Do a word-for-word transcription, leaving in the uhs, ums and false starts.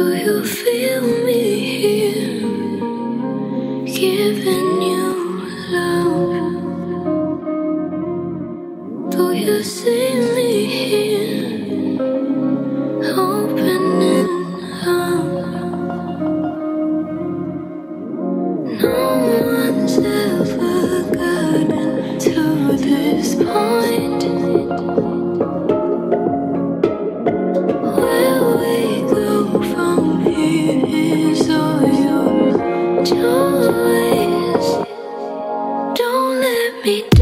Do you feel me here, giving you love? Do you see me here, opening up? No one's ever gotten to this point. Where we go from here is all your choice. Don't let me down.